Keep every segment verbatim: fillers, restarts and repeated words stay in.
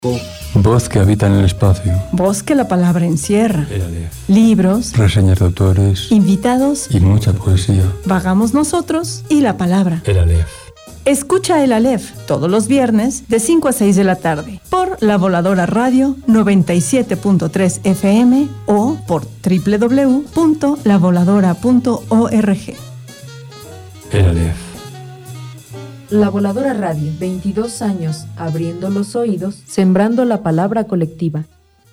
Voz que habita en el espacio. Voz que la palabra encierra. El Aleph. Libros, reseñas de autores, invitados y mucha poesía. Vagamos nosotros y la palabra. El Aleph. Escucha El Aleph todos los viernes de cinco a seis de la tarde por La Voladora Radio noventa y siete punto tres F M o por doble u doble u doble u punto la voladora punto org. El Aleph. La Voladora Radio, veintidós años, abriendo los oídos, sembrando la palabra colectiva.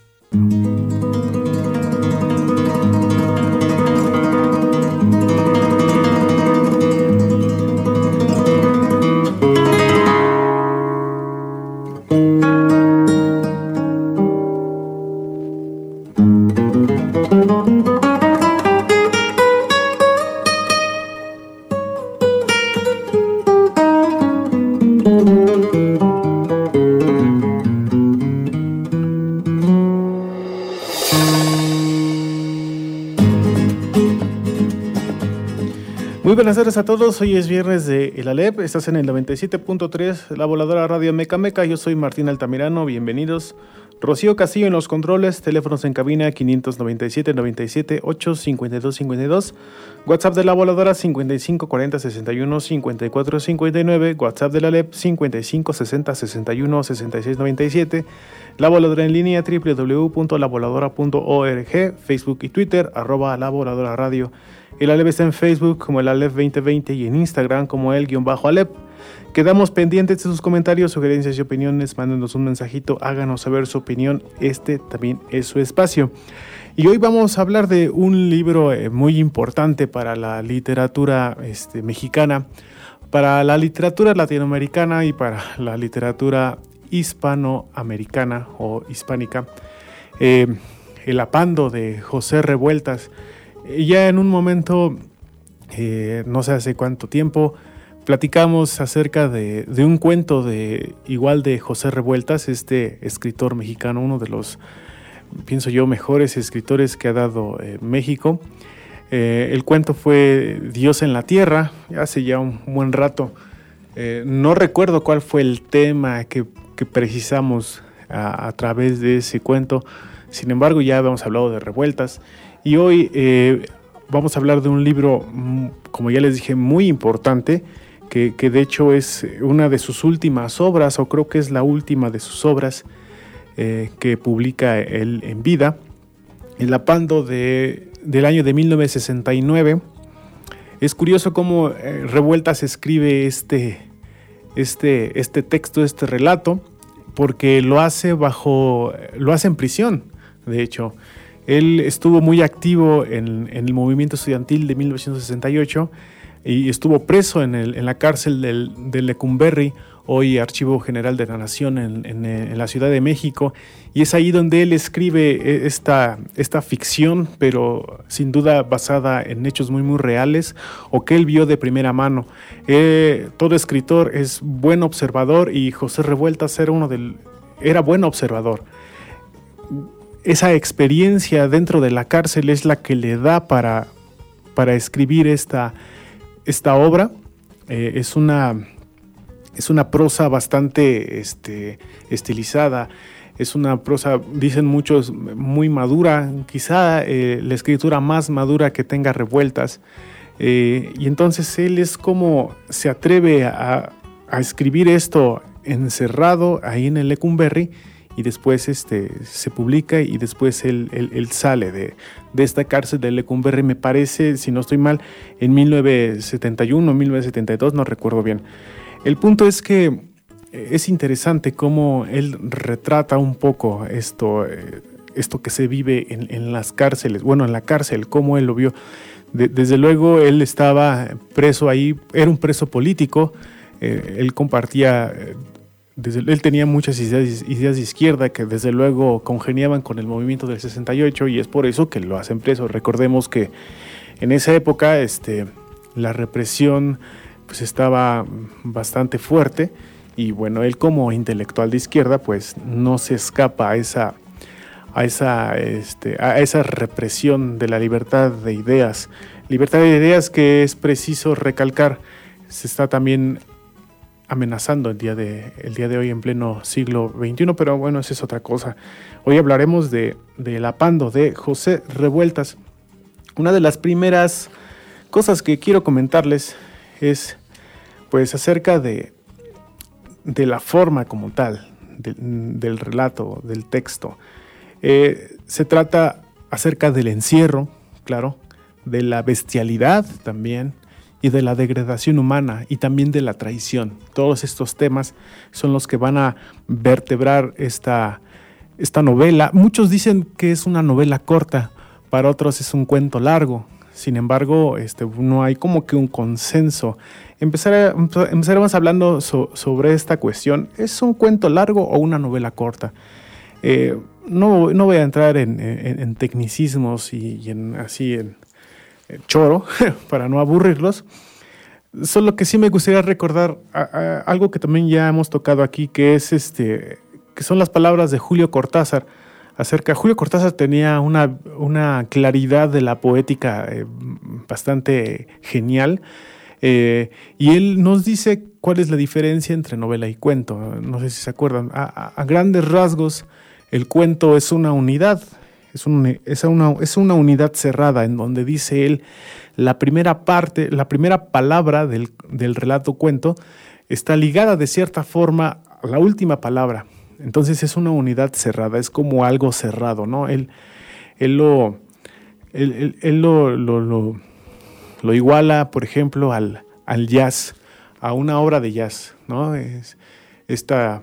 Muy buenas tardes a todos, hoy es viernes de El Aleph, estás en el noventa y siete punto tres, La Voladora Radio Meca Meca, yo soy Martín Altamirano, bienvenidos. Rocío Castillo en los controles, teléfonos en cabina quinientos noventa y siete, noventa y siete, ocho, cincuenta y dos, cincuenta y dos, WhatsApp de La Voladora cincuenta y cinco, cuarenta, sesenta y uno, cincuenta y cuatro, cincuenta y nueve, WhatsApp de la Aleph cincuenta y cinco, sesenta, sesenta y uno, sesenta y seis, noventa y siete, La Voladora en línea doble u doble u doble u punto la voladora punto org, Facebook y Twitter, arroba La Voladora Radio. El Aleph está en Facebook como el Aleph veinte veinte y en Instagram como el-Aleph. Quedamos pendientes de sus comentarios, sugerencias y opiniones. Mándenos un mensajito, háganos saber su opinión. Este también es su espacio. Y hoy vamos a hablar de un libro eh, muy importante para la literatura este, mexicana, para la literatura latinoamericana y para la literatura hispanoamericana o hispánica. Eh, El Apando de José Revueltas. Ya en un momento, eh, no sé hace cuánto tiempo, platicamos acerca de, de un cuento de igual de José Revueltas, este escritor mexicano, uno de los, pienso yo, mejores escritores que ha dado eh, México. Eh, el cuento fue Dios en la Tierra, hace ya un buen rato. Eh, no recuerdo cuál fue el tema que, que precisamos a, a través de ese cuento, sin embargo ya habíamos hablado de Revueltas. Y hoy eh, vamos a hablar de un libro, como ya les dije, muy importante, que, que de hecho es una de sus últimas obras, o creo que es la última de sus obras eh, que publica él en vida. El Apando de, del año de mil novecientos sesenta y nueve. Es curioso cómo eh, Revueltas escribe este, este, este texto, este relato, porque lo hace bajo, lo hace en prisión, de hecho. Él estuvo muy activo en, en el movimiento estudiantil de mil novecientos sesenta y ocho y estuvo preso en, el, en la cárcel del, de Lecumberri, hoy Archivo General de la Nación en, en, en la Ciudad de México, y es ahí donde él escribe esta, esta ficción, pero sin duda basada en hechos muy muy reales o que él vio de primera mano. Eh, todo escritor es buen observador y José Revueltas era, uno del, era buen observador. Esa experiencia dentro de la cárcel es la que le da para, para escribir esta, esta obra. Eh, es, una, es una prosa bastante este, estilizada, es una prosa, dicen muchos, muy madura, quizá eh, la escritura más madura que tenga Revueltas. Eh, y entonces él es como se atreve a, a escribir esto encerrado ahí en el Lecumberri, y después este, se publica y después él, él, él sale de, de esta cárcel de Lecumberri, me parece, si no estoy mal, en mil novecientos setenta y uno, mil novecientos setenta y dos, no recuerdo bien. El punto es que es interesante cómo él retrata un poco esto, esto que se vive en, en las cárceles, bueno, en la cárcel, cómo él lo vio. De, desde luego él estaba preso ahí, era un preso político, eh, él compartía... Desde, él tenía muchas ideas, ideas de izquierda que desde luego congeniaban con el movimiento del sesenta y ocho y es por eso que lo hacen preso. Recordemos que en esa época este, la represión pues, estaba bastante fuerte y bueno, él como intelectual de izquierda pues no se escapa a esa, a esa, este, a esa represión de la libertad de ideas. Libertad de ideas que es preciso recalcar, se está también amenazando el día, de, el día de hoy en pleno siglo veintiuno, pero bueno, esa es otra cosa. Hoy hablaremos de, de La Pando, de José Revueltas. Una de las primeras cosas que quiero comentarles es pues acerca de, de la forma como tal, de, del relato, del texto. Eh, se trata acerca del encierro, claro, de la bestialidad también, y de la degradación humana y también de la traición. Todos estos temas son los que van a vertebrar esta, esta novela. Muchos dicen que es una novela corta, para otros es un cuento largo. Sin embargo, este, no hay como que un consenso. Empezar, empezaremos hablando so, sobre esta cuestión. ¿Es un cuento largo o una novela corta? Eh, no, no voy a entrar en, en, en tecnicismos y, y en así en choro, para no aburrirlos. Solo que sí me gustaría recordar a, a, algo que también ya hemos tocado aquí, que es este, que son las palabras de Julio Cortázar. Acerca, Julio Cortázar tenía una, una claridad de la poética eh, bastante genial, eh, y él nos dice cuál es la diferencia entre novela y cuento. No sé si se acuerdan. A, a, a grandes rasgos, el cuento es una unidad. Es, un, es, una, es una unidad cerrada en donde dice él la primera parte, la primera palabra del, del relato cuento está ligada de cierta forma a la última palabra. Entonces es una unidad cerrada, es como algo cerrado, ¿no? Él, él, lo, él, él, él lo, lo, lo, lo iguala, por ejemplo, al, al jazz, a una obra de jazz, ¿no? Es esta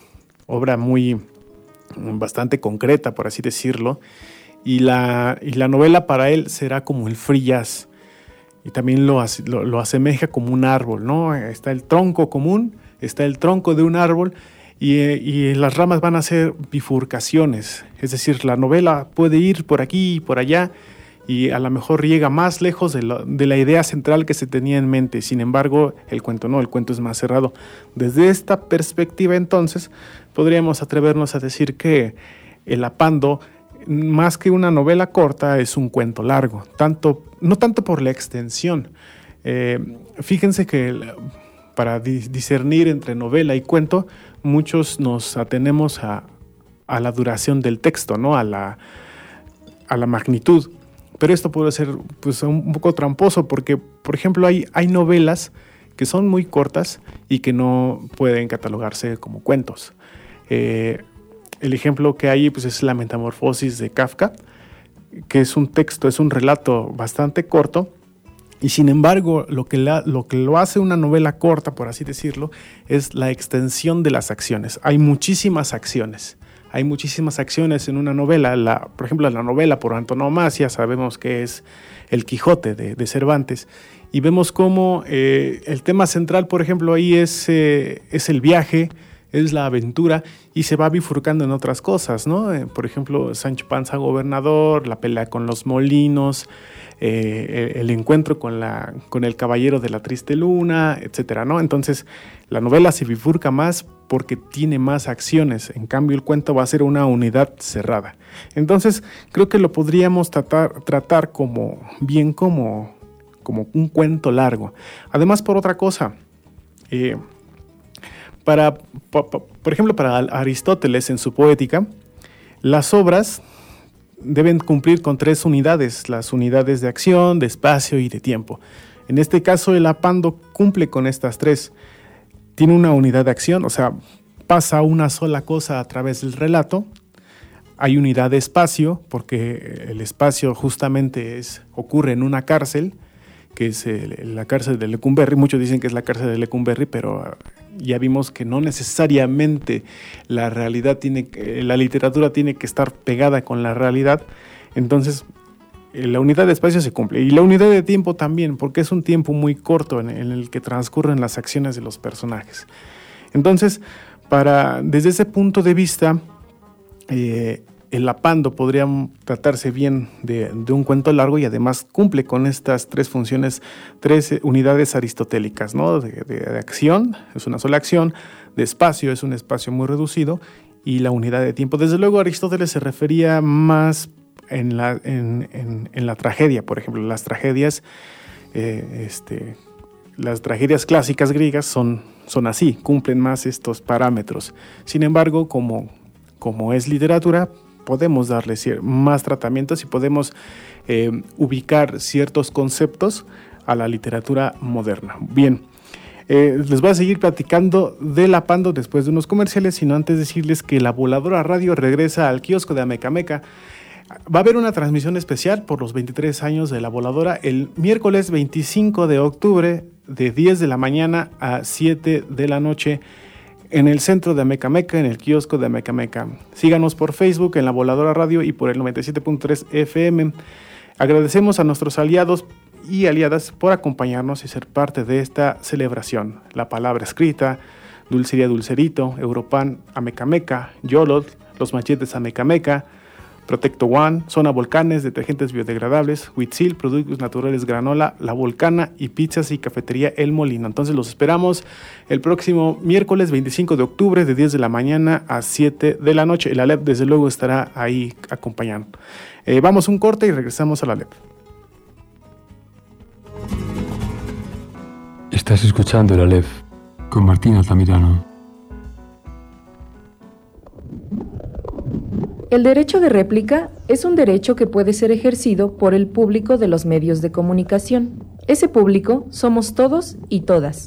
obra muy... bastante concreta, por así decirlo, y la, y la novela para él será como el free jazz, y también lo, lo, lo asemeja como un árbol, ¿no? Está el tronco común, está el tronco de un árbol, y, y las ramas van a ser bifurcaciones, es decir, la novela puede ir por aquí y por allá, y a lo mejor llega más lejos de, lo, de la idea central que se tenía en mente. Sin embargo, el cuento no, el cuento es más cerrado. Desde esta perspectiva, entonces, podríamos atrevernos a decir que El Apando, más que una novela corta, es un cuento largo, tanto, no tanto por la extensión. Eh, fíjense que para discernir entre novela y cuento, muchos nos atenemos a, a la duración del texto, ¿no? a, la, a la magnitud. Pero esto puede ser pues, un poco tramposo porque, por ejemplo, hay, hay novelas que son muy cortas y que no pueden catalogarse como cuentos. Eh, el ejemplo que hay pues, es La Metamorfosis de Kafka, que es un texto, es un relato bastante corto, y sin embargo lo que, la, lo que lo hace una novela corta, por así decirlo, es la extensión de las acciones. Hay muchísimas acciones. Hay muchísimas acciones en una novela. La, por ejemplo, la novela por antonomasia sabemos que es El Quijote de, de Cervantes. Y vemos cómo eh, el tema central, por ejemplo, ahí es, eh, es el viaje, es la aventura, y se va bifurcando en otras cosas, ¿no? Eh, por ejemplo, Sancho Panza gobernador, la pelea con los molinos, eh, el, el encuentro con, la, con el caballero de la triste luna, etcétera, ¿no? Entonces, la novela se bifurca más porque tiene más acciones. En cambio, el cuento va a ser una unidad cerrada. Entonces, creo que lo podríamos tratar, tratar como bien como, como un cuento largo. Además, por otra cosa, eh, para, pa, pa, por ejemplo, para Aristóteles en su Poética, las obras deben cumplir con tres unidades, las unidades de acción, de espacio y de tiempo. En este caso, el Apando cumple con estas tres. Tiene una unidad de acción, o sea, pasa una sola cosa a través del relato. Hay unidad de espacio, porque el espacio justamente es, ocurre en una cárcel, que es el, la cárcel de Lecumberri. Muchos dicen que es la cárcel de Lecumberri, pero ya vimos que no necesariamente la realidad tiene, la literatura tiene que estar pegada con la realidad. Entonces, la unidad de espacio se cumple, y la unidad de tiempo también, porque es un tiempo muy corto en, en el que transcurren las acciones de los personajes. Entonces, para, desde ese punto de vista, eh, El Apando podría tratarse bien de, de un cuento largo, y además cumple con estas tres funciones, tres unidades aristotélicas, ¿no? De, de, de acción, es una sola acción, de espacio, es un espacio muy reducido, y la unidad de tiempo. Desde luego, Aristóteles se refería más En la, en, en, en la tragedia, por ejemplo. Las tragedias, eh, este, las tragedias clásicas griegas son, son así, cumplen más estos parámetros. Sin embargo, como, como es literatura, podemos darle más tratamientos y podemos eh, ubicar ciertos conceptos a la literatura moderna. Bien, eh, les voy a seguir platicando de la Pando después de unos comerciales, sino antes decirles que la Voladora Radio regresa al kiosco de Amecameca. Va a haber una transmisión especial por los veintitrés años de la Voladora el miércoles veinticinco de octubre de diez de la mañana a siete de la noche en el centro de Amecameca, en el kiosco de Amecameca. Síganos por Facebook en la Voladora Radio y por el noventa y siete punto tres F M. Agradecemos a nuestros aliados y aliadas por acompañarnos y ser parte de esta celebración. La Palabra Escrita, Dulcería Dulcerito, Europan Amecameca, Yolot, Los Machetes Amecameca, Protecto One, Zona Volcanes, Detergentes Biodegradables, Huitzil, Productos Naturales Granola, La Volcana y Pizzas y Cafetería El Molino. Entonces los esperamos el próximo miércoles veinticinco de octubre de diez de la mañana a siete de la noche. El Alep desde luego estará ahí acompañando. Eh, vamos un corte y regresamos al Alep. Estás escuchando el Alef con Martín Altamirano. El derecho de réplica es un derecho que puede ser ejercido por el público de los medios de comunicación. Ese público somos todos y todas.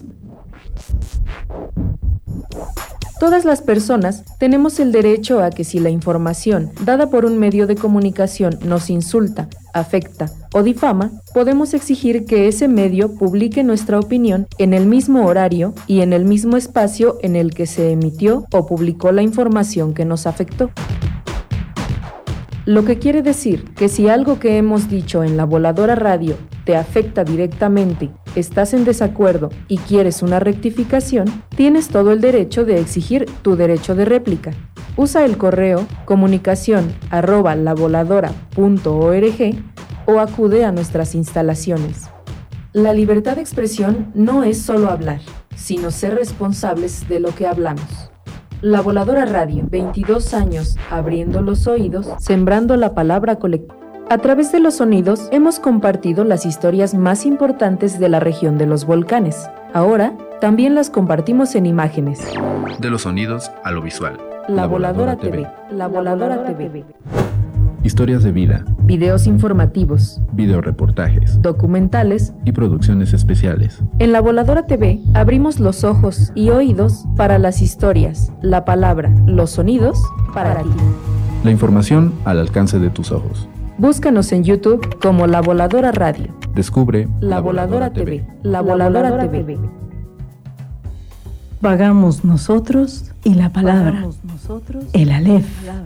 Todas las personas tenemos el derecho a que si la información dada por un medio de comunicación nos insulta, afecta o difama, podemos exigir que ese medio publique nuestra opinión en el mismo horario y en el mismo espacio en el que se emitió o publicó la información que nos afectó. Lo que quiere decir que si algo que hemos dicho en la Voladora Radio te afecta directamente, estás en desacuerdo y quieres una rectificación, tienes todo el derecho de exigir tu derecho de réplica. Usa el correo comunicación arroba lavoladora punto org o acude a nuestras instalaciones. La libertad de expresión no es solo hablar, sino ser responsables de lo que hablamos. La Voladora Radio, veintidós años abriendo los oídos, sembrando la palabra colectiva. A través de los sonidos hemos compartido las historias más importantes de la región de los volcanes. Ahora también las compartimos en imágenes. De los sonidos a lo visual. La, la Voladora, Voladora T V. La Voladora T V. Historias de vida. Videos informativos. Videoreportajes. Documentales. Y producciones especiales. En La Voladora T V abrimos los ojos y oídos para las historias, la palabra, los sonidos para, para ti. La información al alcance de tus ojos. Búscanos en YouTube como La Voladora Radio. Descubre La, la Voladora, Voladora T V. La Voladora, la Voladora T V. T V. Vagamos nosotros y la palabra. Nosotros, el Alef.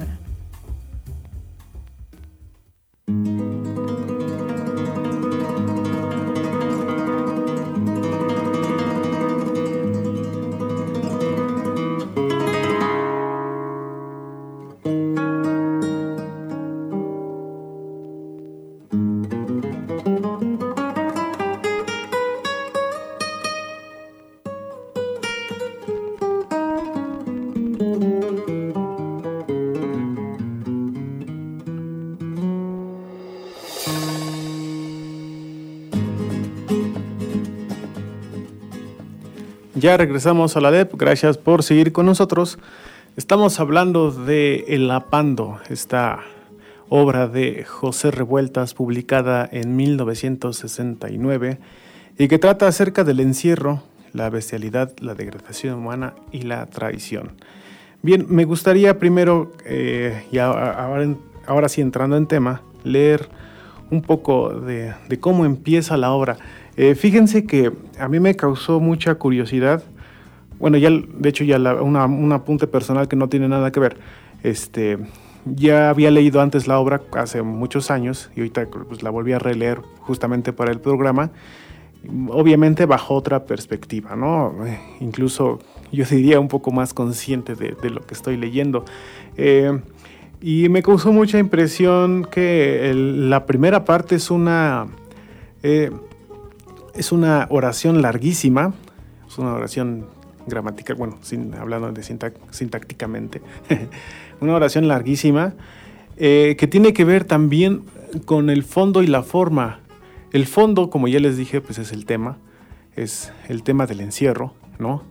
Ya regresamos a la D E P, gracias por seguir con nosotros. Estamos hablando de El Apando, esta obra de José Revueltas publicada en mil novecientos sesenta y nueve y que trata acerca del encierro, la bestialidad, la degradación humana y la traición. Bien, me gustaría primero, eh, y ahora, ahora sí entrando en tema, leer un poco de, de cómo empieza la obra. Eh, fíjense que a mí me causó mucha curiosidad, bueno, ya de hecho ya la, una, un apunte personal que no tiene nada que ver, este, ya había leído antes la obra hace muchos años y ahorita pues, la volví a releer justamente para el programa, obviamente bajo otra perspectiva, ¿no? Eh, incluso yo diría un poco más consciente de, de lo que estoy leyendo. Eh, y me causó mucha impresión que el, la primera parte es una... Eh, Es una oración larguísima, es una oración gramatical, bueno, sin, hablando de sintac, sintácticamente, una oración larguísima eh, que tiene que ver también con el fondo y la forma. El fondo, como ya les dije, pues es el tema, es el tema del encierro, ¿no?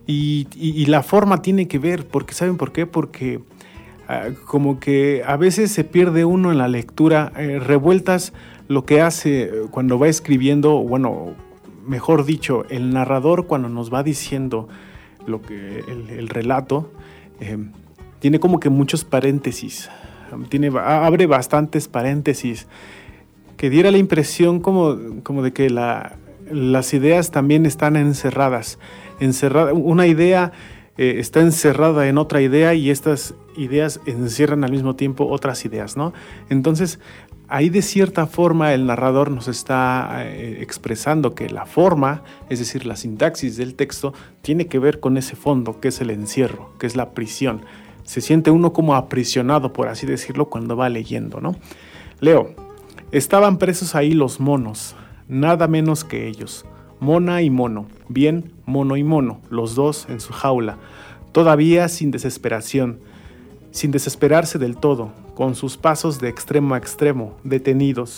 Y, y, y la forma tiene que ver, porque ¿saben por qué? Porque uh, como que a veces se pierde uno en la lectura. eh, Revueltas lo que hace cuando va escribiendo, bueno, mejor dicho, el narrador cuando nos va diciendo lo que el, el relato, eh, tiene como que muchos paréntesis, tiene, abre bastantes paréntesis, que diera la impresión como, como de que la, las ideas también están encerradas. Encerrada, una idea eh, está encerrada en otra idea y estas ideas encierran al mismo tiempo otras ideas, ¿no? Entonces, ahí de cierta forma el narrador nos está eh, expresando que la forma, es decir, la sintaxis del texto, tiene que ver con ese fondo, que es el encierro, que es la prisión. Se siente uno como aprisionado, por así decirlo, cuando va leyendo, ¿no? Leo, estaban presos ahí los monos, nada menos que ellos. Mona y mono, bien, mono y mono, los dos en su jaula, todavía sin desesperación, sin desesperarse del todo, con sus pasos de extremo a extremo, detenidos.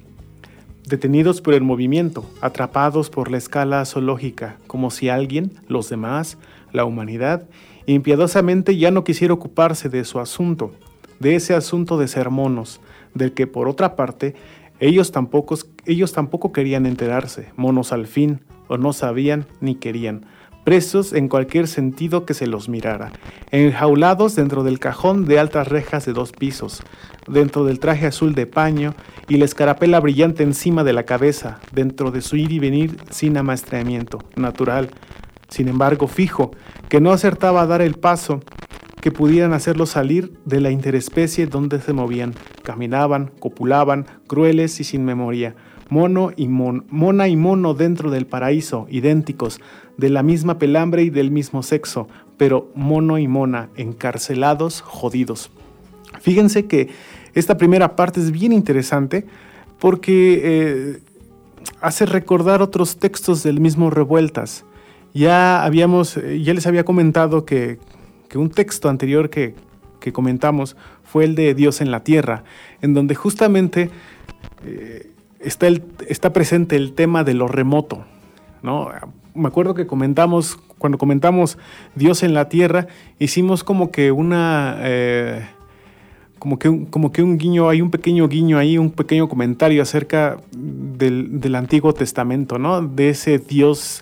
Detenidos por el movimiento, atrapados por la escala zoológica, como si alguien, los demás, la humanidad, impiadosamente ya no quisiera ocuparse de su asunto, de ese asunto de ser monos, del que por otra parte ellos tampoco, ellos tampoco querían enterarse, monos al fin, o no sabían ni querían, presos en cualquier sentido que se los mirara, enjaulados dentro del cajón de altas rejas de dos pisos, dentro del traje azul de paño y la escarapela brillante encima de la cabeza, dentro de su ir y venir sin amaestramiento, natural, sin embargo fijo, que no acertaba a dar el paso que pudieran hacerlo salir de la interespecie donde se movían, caminaban, copulaban, crueles y sin memoria, mono y mon, mona y mono dentro del paraíso, idénticos, de la misma pelambre y del mismo sexo, pero mono y mona, encarcelados, jodidos. Fíjense que esta primera parte es bien interesante porque eh, hace recordar otros textos del mismo Revueltas. Ya habíamos, ya les había comentado que que un texto anterior que, que comentamos fue el de Dios en la Tierra, en donde justamente eh, está, el, está presente el tema de lo remoto, ¿no? Me acuerdo que comentamos, cuando comentamos Dios en la Tierra, hicimos como que una, eh, como que un, como que un guiño, hay un pequeño guiño ahí, un pequeño comentario acerca del, del Antiguo Testamento, ¿no? De ese Dios,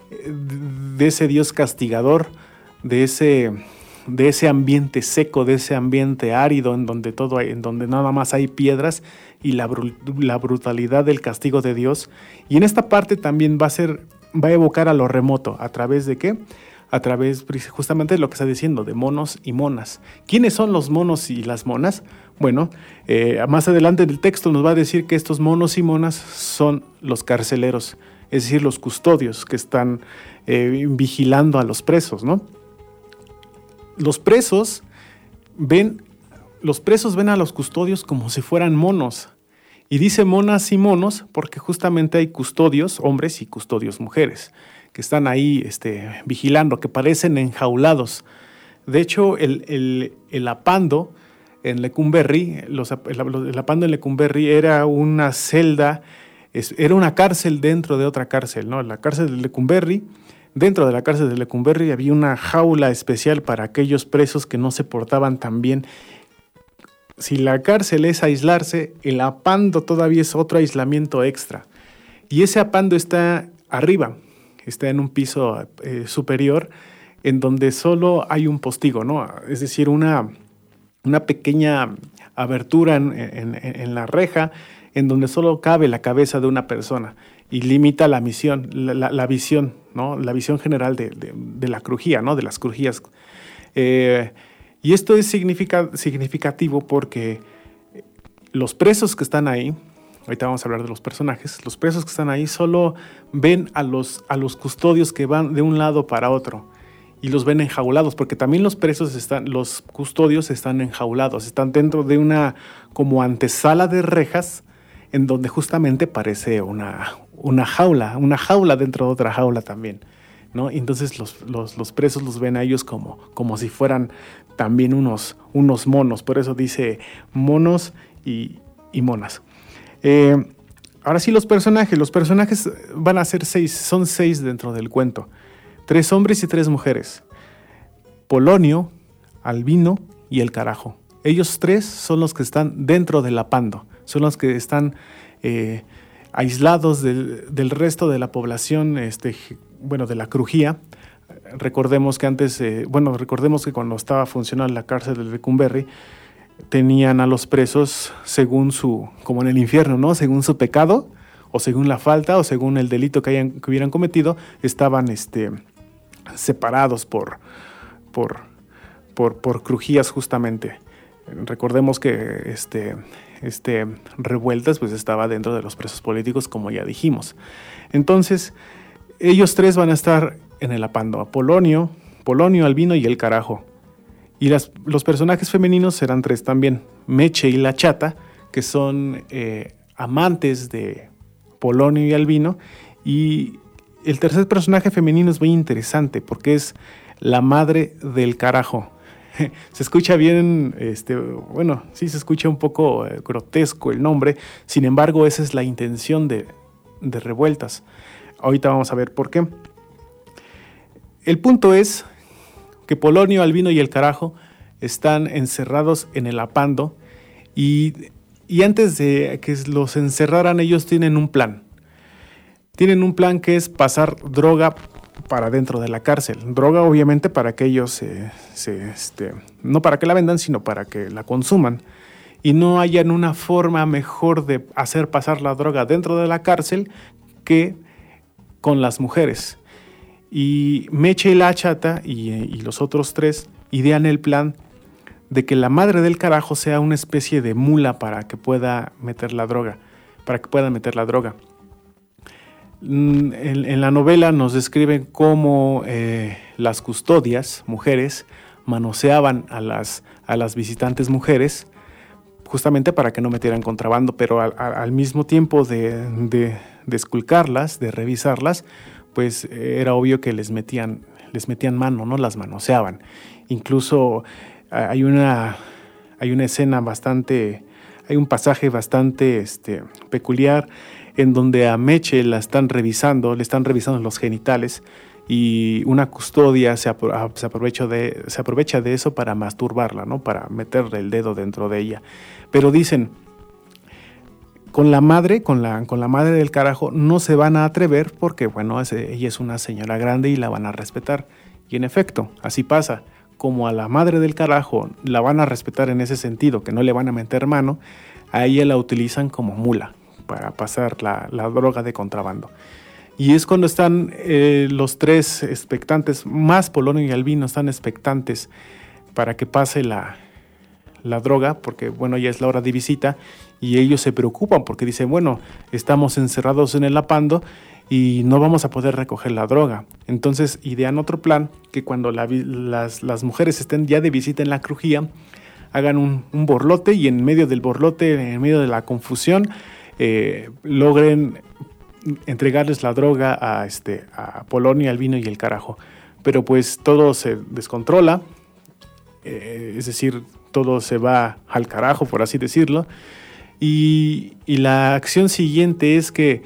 de ese Dios castigador, de ese, de ese ambiente seco, de ese ambiente árido en donde todo hay, en donde nada más hay piedras y la, la brutalidad del castigo de Dios. Y en esta parte también va a ser, va a evocar a lo remoto. ¿A través de qué? A través justamente de lo que está diciendo, de monos y monas. ¿Quiénes son los monos y las monas? Bueno, eh, más adelante en el texto nos va a decir que estos monos y monas son los carceleros, es decir, los custodios que están eh, vigilando a los presos, ¿no? Los presos ven, los presos ven a los custodios como si fueran monos. Y dice monas y monos porque justamente hay custodios hombres y custodios mujeres que están ahí este, vigilando, que parecen enjaulados. De hecho, el, el, el apando en Lecumberri, los, el, el apando en Lecumberri era una celda, es, era una cárcel dentro de otra cárcel, ¿no? La cárcel de Lecumberri. Dentro de la cárcel de Lecumberri había una jaula especial para aquellos presos que no se portaban tan bien. Si la cárcel es aislarse, el apando todavía es otro aislamiento extra. Y ese apando está arriba, está en un piso eh, superior, en donde solo hay un postigo, ¿no? Es decir, una, una pequeña abertura en, en, en la reja, en donde solo cabe la cabeza de una persona y limita la misión, la, la, la visión, ¿no? La visión general de, de, de la crujía, ¿no? De las crujías. Eh, y esto es significa, significativo porque los presos que están ahí, ahorita vamos a hablar de los personajes, los presos que están ahí solo ven a los, a los custodios que van de un lado para otro y los ven enjaulados, porque también los presos están, los custodios están enjaulados, están dentro de una como antesala de rejas, en donde justamente parece una, una jaula, una jaula dentro de otra jaula también, ¿no? Y entonces los, los, los presos los ven a ellos como, como si fueran también unos, unos monos, por eso dice monos y, y monas. Eh, ahora sí los personajes, los personajes van a ser seis, son seis dentro del cuento, tres hombres y tres mujeres. Polonio, Albino y el Carajo. Ellos tres son los que están dentro del apando, son los que están eh, aislados del, del resto de la población, este, bueno, de la crujía. Recordemos que antes, eh, bueno, recordemos que cuando estaba funcionando la cárcel de Lecumberri, tenían a los presos según su, como en el infierno, ¿no? Según su pecado, o según la falta, o según el delito que, hayan, que hubieran cometido, estaban este, separados por, por, por, por crujías justamente. Recordemos que este, este Revueltas pues estaba dentro de los presos políticos, como ya dijimos. Entonces, ellos tres van a estar en el apando: Polonio, Polonio, Albino y el Carajo. Y las, los personajes femeninos serán tres también: Meche y la Chata, que son eh, amantes de Polonio y Albino. Y el tercer personaje femenino es muy interesante porque es la madre del Carajo. Se escucha bien, este, bueno, sí se escucha un poco eh, grotesco el nombre, sin embargo esa es la intención de, de Revueltas. Ahorita vamos a ver por qué. El punto es que Polonio, Albino y el Carajo están encerrados en el apando y, y antes de que los encerraran ellos tienen un plan. Tienen un plan que es pasar droga para dentro de la cárcel. Droga obviamente para que ellos, eh, se, este, no para que la vendan, sino para que la consuman. Y no hayan una forma mejor de hacer pasar la droga dentro de la cárcel que con las mujeres. Y Meche y la Chata y, y los otros tres idean el plan de que la madre del Carajo sea una especie de mula para que pueda meter la droga, para que pueda meter la droga. En, en la novela nos describen cómo eh, las custodias, mujeres, manoseaban a las, a las visitantes mujeres justamente para que no metieran contrabando, pero al, al mismo tiempo de, de, de esculcarlas, de revisarlas, pues era obvio que les metían, les metían mano, ¿no? Las manoseaban. Incluso hay una, hay una escena bastante, hay un pasaje bastante este, peculiar en donde a Meche la están revisando, le están revisando los genitales y una custodia se, apro- se, aprovecha de, se aprovecha de eso para masturbarla, ¿no? Para meterle el dedo dentro de ella. Pero dicen, con la madre, con la, con la madre del Carajo no se van a atrever porque, bueno, es, ella es una señora grande y la van a respetar. Y en efecto, así pasa. Como a la madre del Carajo la van a respetar en ese sentido, que no le van a meter mano, a ella la utilizan como mula para pasar la, la droga de contrabando. Y es cuando están eh, los tres expectantes, más Polonio y Albino, están expectantes para que pase la, la droga, porque bueno, ya es la hora de visita, y ellos se preocupan porque dicen, bueno, estamos encerrados en el apando y no vamos a poder recoger la droga. Entonces idean otro plan, que cuando la, las, las mujeres estén ya de visita en la crujía, hagan un, un borlote y en medio del borlote, en medio de la confusión, eh, logren entregarles la droga a, este, a Polonio, Albino y el Carajo. Pero pues todo se descontrola, eh, es decir, todo se va al carajo, por así decirlo. Y, y la acción siguiente es que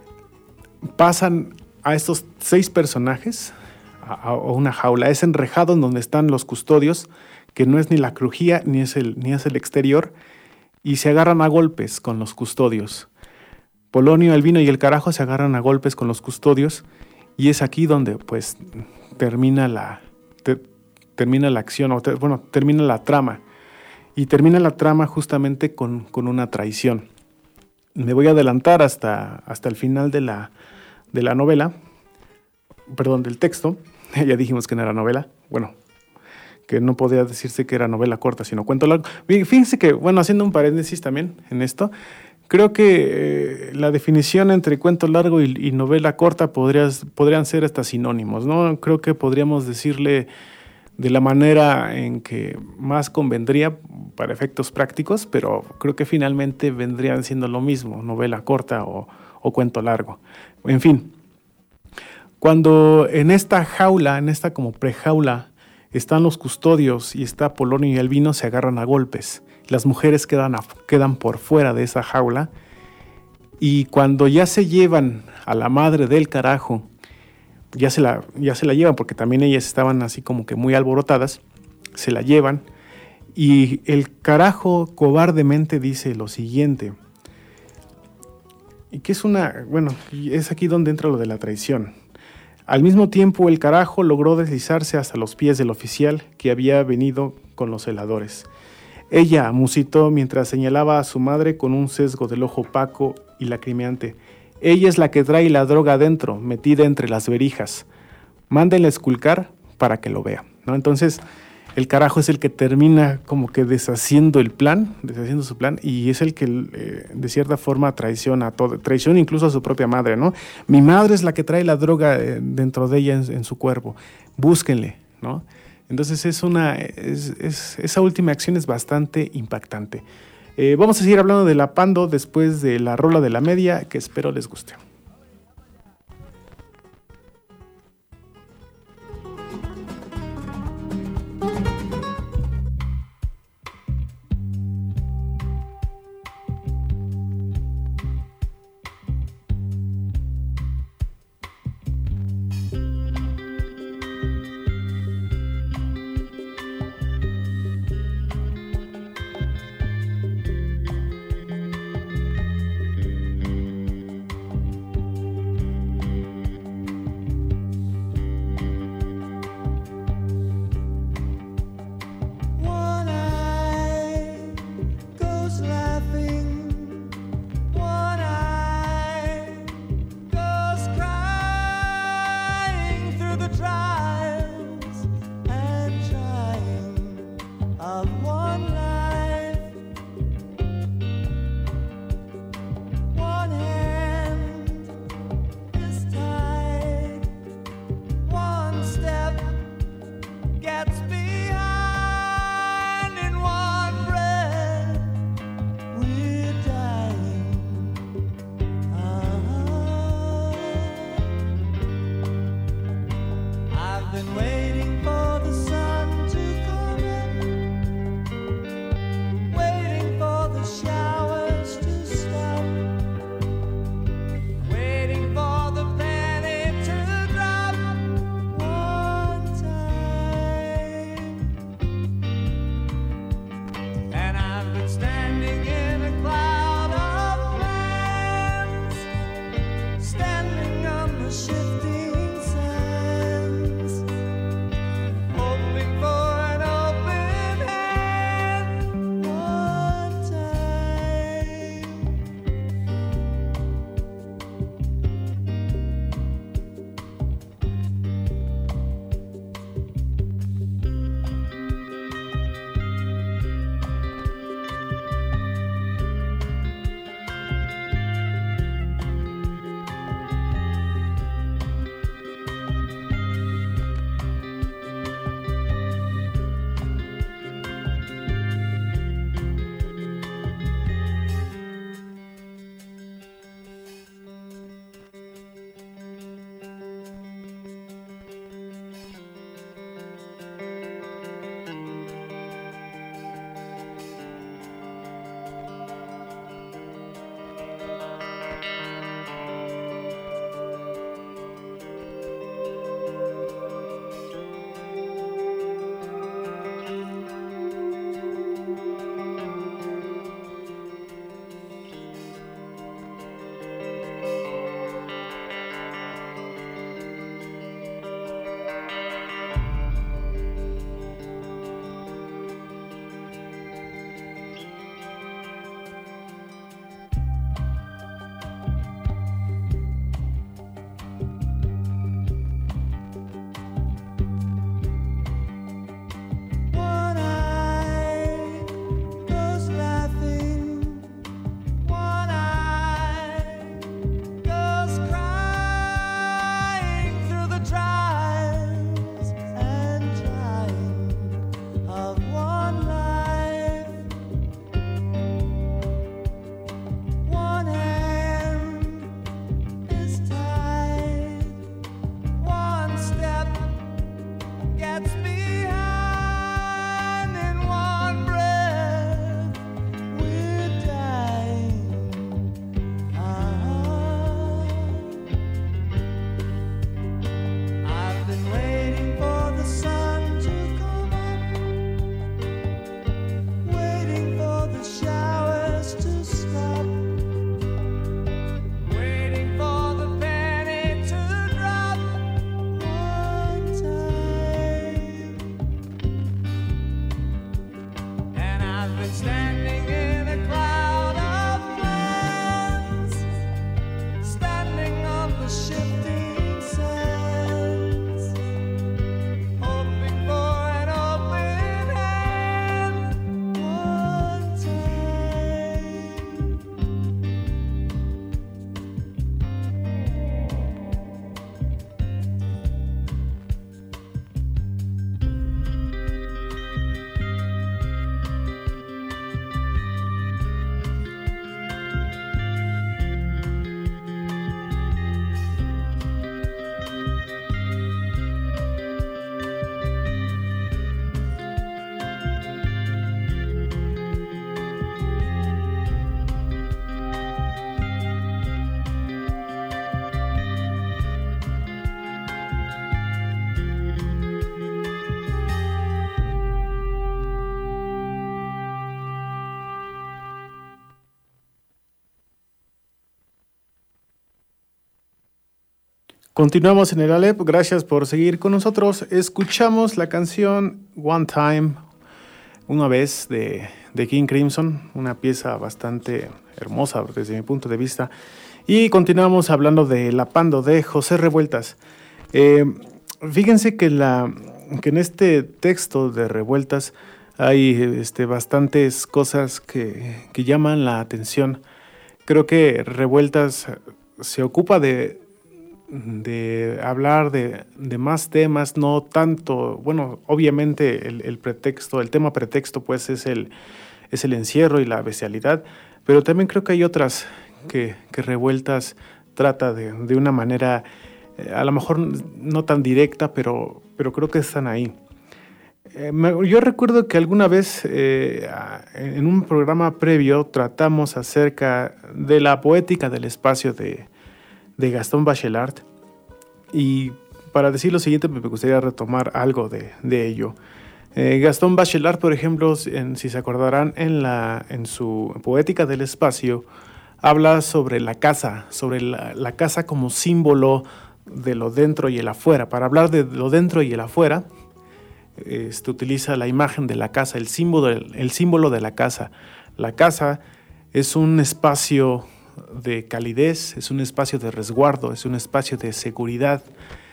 pasan a estos seis personajes a, a una jaula. Es enrejado en donde están los custodios, que no es ni la crujía ni es el, ni es el exterior, y se agarran a golpes con los custodios. Polonio, Albino y el Carajo se agarran a golpes con los custodios y es aquí donde pues termina la, te, termina la acción, o te, bueno, termina la trama. Y termina la trama justamente con, con una traición. Me voy a adelantar hasta, hasta el final de la, de la novela, perdón, del texto. Ya dijimos que no era novela, bueno, que no podía decirse que era novela corta, sino cuento largo. Fíjense que, bueno, haciendo un paréntesis también en esto, creo que eh, la definición entre cuento largo y, y novela corta podrías, podrían ser hasta sinónimos, ¿no? Creo que podríamos decirle de la manera en que más convendría para efectos prácticos, pero creo que finalmente vendrían siendo lo mismo, novela corta o, o cuento largo. En fin, cuando en esta jaula, en esta como prejaula, están los custodios y está Polonio y Albino, se agarran a golpes. Las mujeres quedan, a, quedan por fuera de esa jaula y cuando ya se llevan a la madre del Carajo ya se la, ya se la llevan, porque también ellas estaban así como que muy alborotadas, se la llevan, y el carajo cobardemente dice lo siguiente, y que es una, bueno, es aquí donde entra lo de la traición. Al mismo tiempo, el carajo logró deslizarse hasta los pies del oficial que había venido con los celadores. Ella musitó mientras señalaba a su madre con un sesgo del ojo opaco y lacrimeante. Ella es la que trae la droga adentro, metida entre las verijas. Mándenla a esculcar para que lo vea, ¿no? Entonces, el carajo es el que termina como que deshaciendo el plan, deshaciendo su plan, y es el que eh, de cierta forma traiciona a todo, traiciona incluso a su propia madre, ¿no? Mi madre es la que trae la droga eh, dentro de ella en, en su cuerpo, búsquenle, ¿no? Entonces es una, es, es, esa última acción es bastante impactante. Eh, vamos a seguir hablando de la Pando después de la rola de la media, que espero les guste. Continuamos en el Aleph, gracias por seguir con nosotros. Escuchamos la canción One Time, una vez, de, de King Crimson, una pieza bastante hermosa desde mi punto de vista. Y continuamos hablando de La Pando, de José Revueltas. Eh, fíjense que, la, que en este texto de Revueltas hay este, bastantes cosas que, que llaman la atención. Creo que Revueltas se ocupa de... de hablar de, de más temas, no tanto, bueno, obviamente el, el pretexto, el tema pretexto pues es el, es el encierro y la bestialidad, pero también creo que hay otras que, que Revueltas trata de, de una manera eh, a lo mejor no tan directa, pero, pero creo que están ahí. Eh, me, yo recuerdo que alguna vez eh, en un programa previo tratamos acerca de la poética del espacio de de Gastón Bachelard, y para decir lo siguiente me gustaría retomar algo de, de ello. Eh, Gastón Bachelard, por ejemplo, en, si se acordarán, en, la, en su Poética del Espacio, habla sobre la casa, sobre la, la casa como símbolo de lo dentro y el afuera. Para hablar de lo dentro y el afuera, este, utiliza la imagen de la casa, el símbolo, el, el símbolo de la casa. La casa es un espacio de calidez, es un espacio de resguardo, es un espacio de seguridad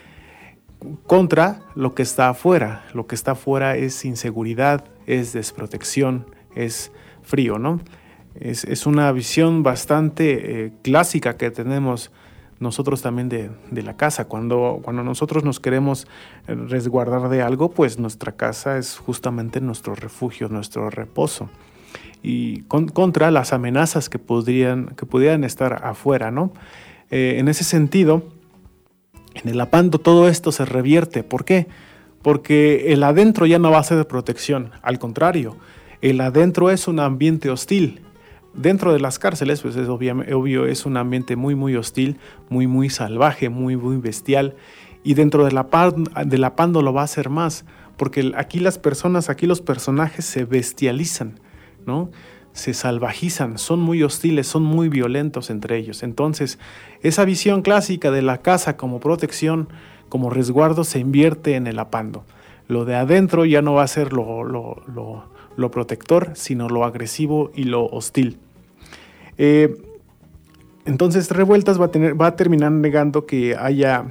contra lo que está afuera. Lo que está afuera es inseguridad, es desprotección, es frío, ¿no? Es, es una visión bastante eh, clásica que tenemos nosotros también de, de la casa. Cuando, cuando nosotros nos queremos resguardar de algo, pues nuestra casa es justamente nuestro refugio, nuestro reposo. Y con, contra las amenazas que podrían, que pudieran estar afuera, ¿no? Eh, en ese sentido, en el Apando todo esto se revierte. ¿Por qué? Porque el adentro ya no va a ser de protección. Al contrario, el adentro es un ambiente hostil. Dentro de las cárceles, pues es obvio, obvio, es un ambiente muy, muy hostil, muy, muy salvaje, muy, muy bestial. Y dentro de la, del Apando lo va a hacer más, porque aquí las personas, aquí los personajes se bestializan, ¿no? Se salvajizan, son muy hostiles, son muy violentos entre ellos. Entonces, esa visión clásica de la casa como protección, como resguardo, se invierte en el Apando. Lo de adentro ya no va a ser lo, lo, lo, lo protector, sino lo agresivo y lo hostil. Eh, entonces, Revueltas va a, tener, va a terminar negando que haya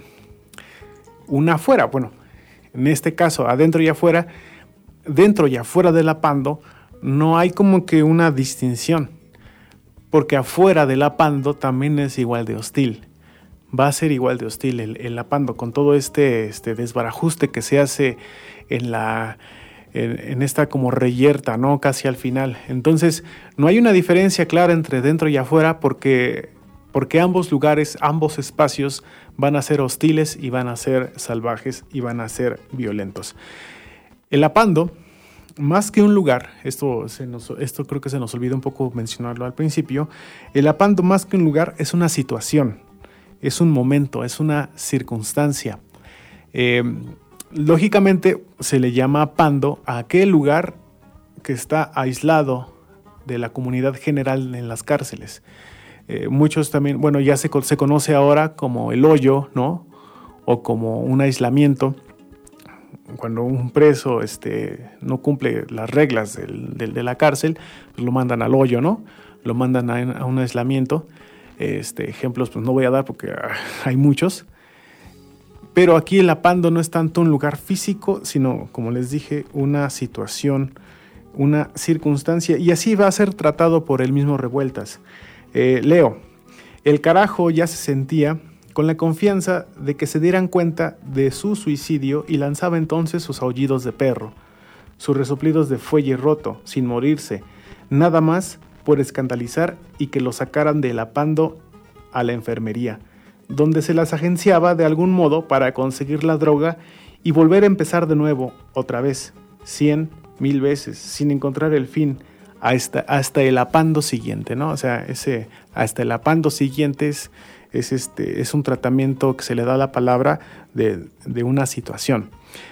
una afuera. Bueno, en este caso, adentro y afuera, dentro y afuera del Apando, no hay como que una distinción, porque afuera del Apando también es igual de hostil. Va a ser igual de hostil el, el Apando, con todo este, este desbarajuste que se hace en, la, en, en esta como reyerta, ¿no? Casi al final. Entonces, no hay una diferencia clara entre dentro y afuera, porque, porque ambos lugares, ambos espacios van a ser hostiles y van a ser salvajes y van a ser violentos. El Apando, más que un lugar, esto, se nos, esto creo que se nos olvidó un poco mencionarlo al principio, el Apando más que un lugar es una situación, es un momento, es una circunstancia. Eh, lógicamente se le llama Apando a aquel lugar que está aislado de la comunidad general en las cárceles. Eh, muchos también, bueno, ya se, se conoce ahora como el hoyo, ¿no? O como un aislamiento. Cuando un preso este, no cumple las reglas del, del, de la cárcel, pues lo mandan al hoyo, ¿no? Lo mandan a, a un aislamiento. Este, ejemplos pues no voy a dar porque ah, hay muchos. Pero aquí el Apando no es tanto un lugar físico, sino, como les dije, una situación, una circunstancia. Y así va a ser tratado por el mismo Revueltas. Eh, leo, el carajo ya se sentía con la confianza de que se dieran cuenta de su suicidio y lanzaba entonces sus aullidos de perro, sus resoplidos de fuelle roto, sin morirse, nada más por escandalizar y que lo sacaran del Apando a la enfermería, donde se las agenciaba de algún modo para conseguir la droga y volver a empezar de nuevo, otra vez, cien, mil veces, sin encontrar el fin, hasta, hasta el Apando siguiente, ¿no? O sea, ese hasta el Apando siguiente es... Es, este, es un tratamiento que se le da a la palabra de, de una situación.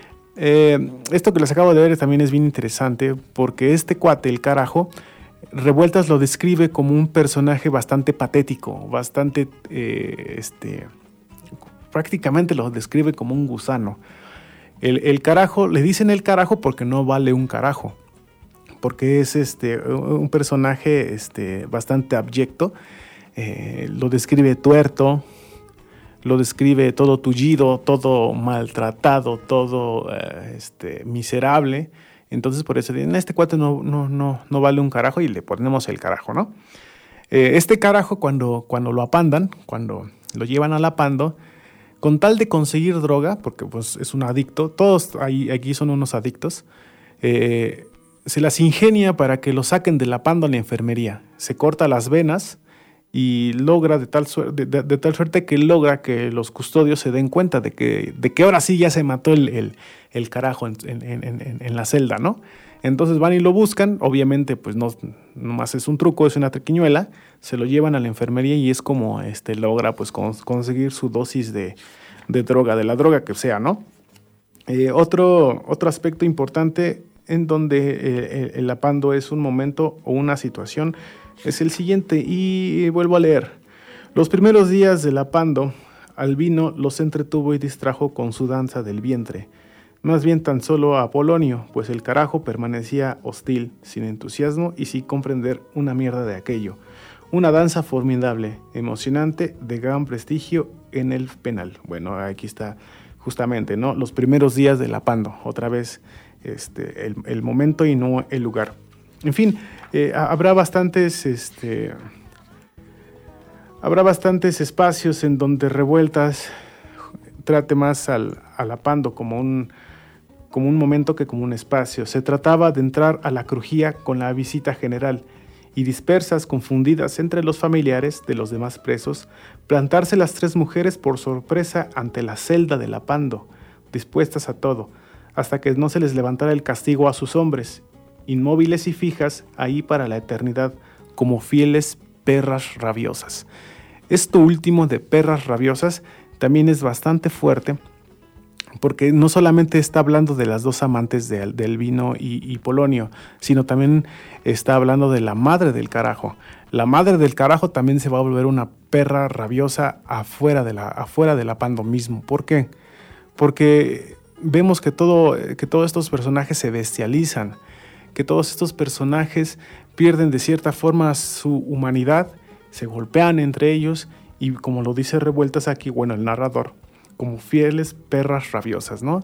Eh, esto que les acabo de ver también es bien interesante, porque este cuate, el carajo, Revueltas lo describe como un personaje bastante patético, bastante, eh, este, prácticamente lo describe como un gusano. El, el carajo, le dicen el carajo porque no vale un carajo, porque es este, un personaje este, bastante abyecto. Eh, lo describe tuerto, lo describe todo tullido, todo maltratado, todo eh, este, miserable. Entonces por eso dicen, este cuate no, no, no, no vale un carajo y le ponemos el carajo, ¿no? Eh, este carajo cuando, cuando lo apandan, cuando lo llevan al apando, con tal de conseguir droga, porque pues es un adicto, todos ahí, aquí son unos adictos, eh, se las ingenia para que lo saquen del apando a la enfermería. Se corta las venas y logra de tal, suerte, de, de tal suerte que logra que los custodios se den cuenta de que, de que ahora sí ya se mató el, el, el carajo en, en, en, en la celda, ¿no? Entonces van y lo buscan, obviamente pues no nomás es un truco, es una triquiñuela, se lo llevan a la enfermería y es como este, logra pues cons- conseguir su dosis de, de droga, de la droga que sea, ¿no? Eh, otro, otro aspecto importante en donde eh, el apando es un momento o una situación es el siguiente, y vuelvo a leer. Los primeros días del apando, Albino los entretuvo y distrajo con su danza del vientre. Más bien tan solo a Apolonio, pues el carajo permanecía hostil, sin entusiasmo y sin comprender una mierda de aquello. Una danza formidable, emocionante, de gran prestigio en el penal. Bueno, aquí está justamente, ¿no? Los primeros días del apando, otra vez este, el, el momento y no el lugar. En fin, eh, habrá bastantes, este, habrá bastantes espacios en donde Revueltas trate más al, al apando como un, como un momento que como un espacio. Se trataba de entrar a la crujía con la visita general y dispersas, confundidas entre los familiares de los demás presos, plantarse las tres mujeres por sorpresa ante la celda del apando, dispuestas a todo, hasta que no se les levantara el castigo a sus hombres, inmóviles y fijas ahí para la eternidad, como fieles perras rabiosas. Esto último de perras rabiosas también es bastante fuerte, porque no solamente está hablando de las dos amantes de, de Albino y, y Polonio, sino también está hablando de la madre del carajo. La madre del carajo también se va a volver una perra rabiosa afuera de la, afuera del apando mismo. ¿Por qué? Porque vemos que, todo, que todos estos personajes se bestializan, que todos estos personajes pierden de cierta forma su humanidad, se golpean entre ellos y, como lo dice Revueltas aquí, bueno, el narrador, como fieles perras rabiosas, ¿no?